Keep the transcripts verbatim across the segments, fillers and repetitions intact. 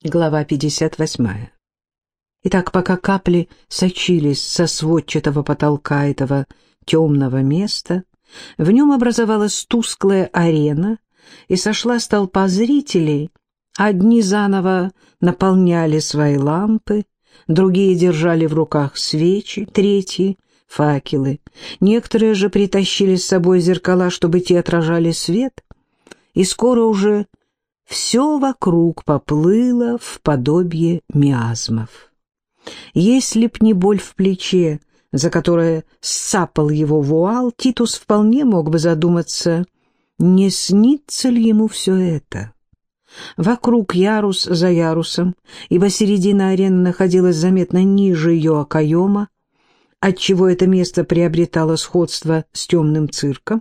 Глава пятьдесят восьмая. Итак, пока капли сочились со сводчатого потолка этого темного места, в нем образовалась тусклая арена, и сошлась толпа зрителей. Одни заново наполняли свои лампы, другие держали в руках свечи, третьи — факелы. Некоторые же притащили с собой зеркала, чтобы те отражали свет, и скоро уже все вокруг поплыло в подобие миазмов. Если б не боль в плече, за которое сцапал его вуал, Титус вполне мог бы задуматься, не снится ли ему все это. Вокруг, ярус за ярусом, ибо середина арены находилась заметно ниже ее окоема, отчего это место приобретало сходство с темным цирком,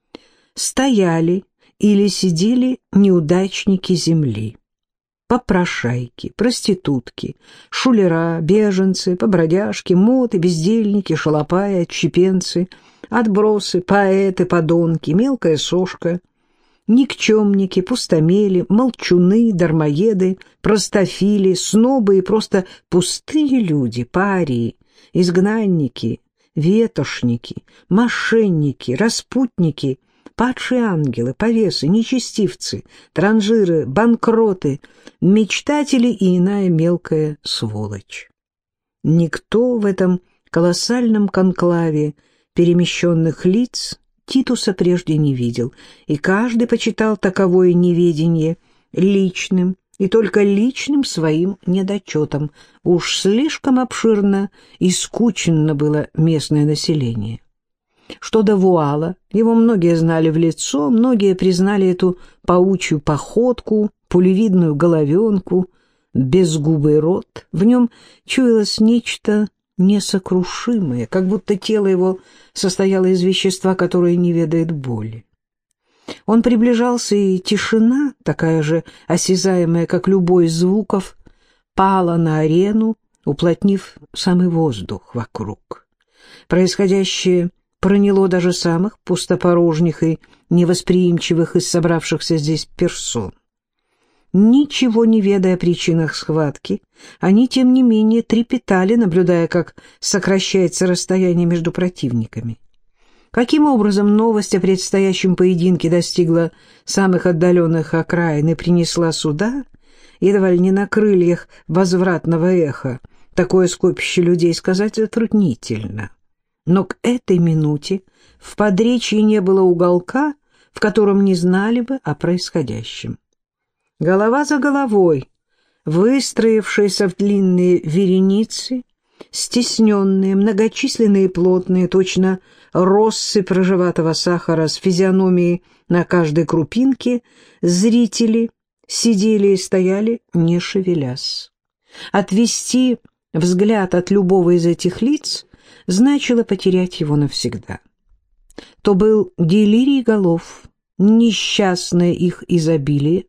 стояли или сидели неудачники земли. Попрошайки, проститутки, шулера, беженцы, побродяжки, моты, бездельники, шалопаи, отщепенцы, отбросы, поэты, подонки, мелкая сошка, никчемники, пустомели, молчуны, дармоеды, простофили, снобы и просто пустые люди, парии, изгнанники, ветошники, мошенники, распутники, падшие ангелы, повесы, нечестивцы, транжиры, банкроты, мечтатели и иная мелкая сволочь. Никто в этом колоссальном конклаве перемещенных лиц Титуса прежде не видел, и каждый почитал таковое неведение личным и только личным своим недочетом. Уж слишком обширно и скучно было местное население. Что до вуала, его многие знали в лицо, многие признали эту паучью походку, пулевидную головенку, безгубый рот. В нем чуялось нечто несокрушимое, как будто тело его состояло из вещества, которое не ведает боли. Он приближался, и тишина, такая же осязаемая, как любой из звуков, пала на арену, уплотнив самый воздух вокруг. Происходящее проняло даже самых пустопорожних и невосприимчивых из собравшихся здесь персон. Ничего не ведая о причинах схватки, они, тем не менее, трепетали, наблюдая, как сокращается расстояние между противниками. Каким образом новость о предстоящем поединке достигла самых отдаленных окраин и принесла сюда, едва ли не на крыльях возвратного эха, такое скопище людей, сказать затруднительно. Но к этой минуте в Подречье не было уголка, в котором не знали бы о происходящем. Голова за головой, выстроившиеся в длинные вереницы, стесненные, многочисленные и плотные, точно россыпь рыжеватого сахара с физиономией на каждой крупинке, зрители сидели и стояли, не шевелясь. Отвести взгляд от любого из этих лиц значило потерять его навсегда. То был делирий голов, несчастное их изобилие.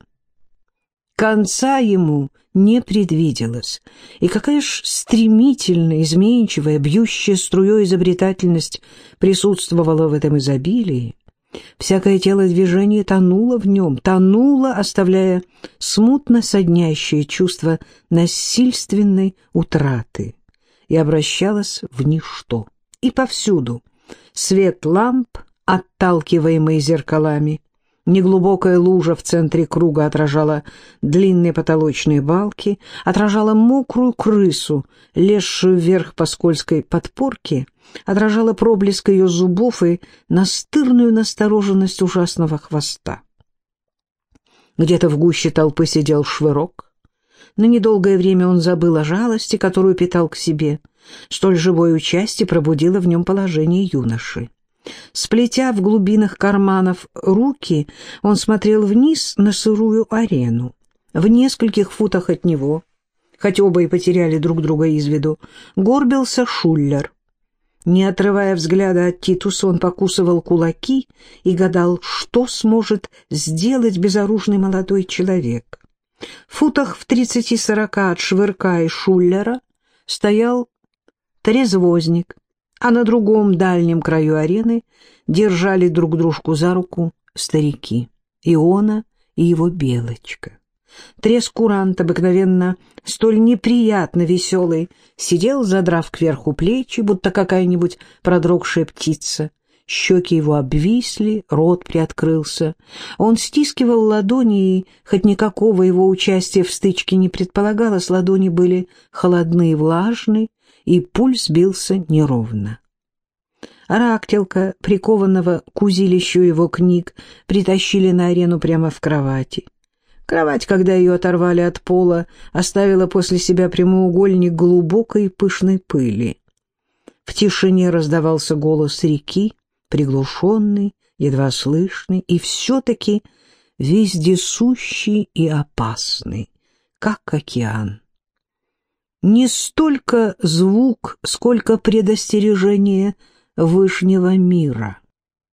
Конца ему не предвиделось, и какая ж стремительная, изменчивая, бьющая струей изобретательность присутствовала в этом изобилии. Всякое телодвижение тонуло в нем, тонуло, оставляя смутно соднящее чувство насильственной утраты, и обращалось в ничто. И повсюду свет ламп, отталкиваемый зеркалами, неглубокая лужа в центре круга отражала длинные потолочные балки, отражала мокрую крысу, лезшую вверх по скользкой подпорке, отражала проблеск ее зубов и настырную настороженность ужасного хвоста. Где-то в гуще толпы сидел Швырок. На недолгое время он забыл о жалости, которую питал к себе. Столь живое участие пробудило в нем положение юноши. Сплетя в глубинах карманов руки, он смотрел вниз на сырую арену. В нескольких футах от него, хоть оба и потеряли друг друга из виду, горбился Шуллер. Не отрывая взгляда от Титуса, он покусывал кулаки и гадал, что сможет сделать безоружный молодой человек. В футах в тридцати-сорока от Швырка и Шуллера стоял трезвозник, а на другом дальнем краю арены держали друг дружку за руку старики, Иона и его Белочка. Треск курант, обыкновенно столь неприятно веселый, сидел, задрав кверху плечи, будто какая-нибудь продрогшая птица. Щеки его обвисли, рот приоткрылся. Он стискивал ладони, и хоть никакого его участия в стычке не предполагалось, ладони были холодны и влажны, и пульс бился неровно. Рактелка, прикованного к узилищу его книг, притащили на арену прямо в кровати. Кровать, когда ее оторвали от пола, оставила после себя прямоугольник глубокой и пышной пыли. В тишине раздавался голос реки, приглушенный, едва слышный, и все-таки вездесущий и опасный, как океан. Не столько звук, сколько предостережение Вышнего мира.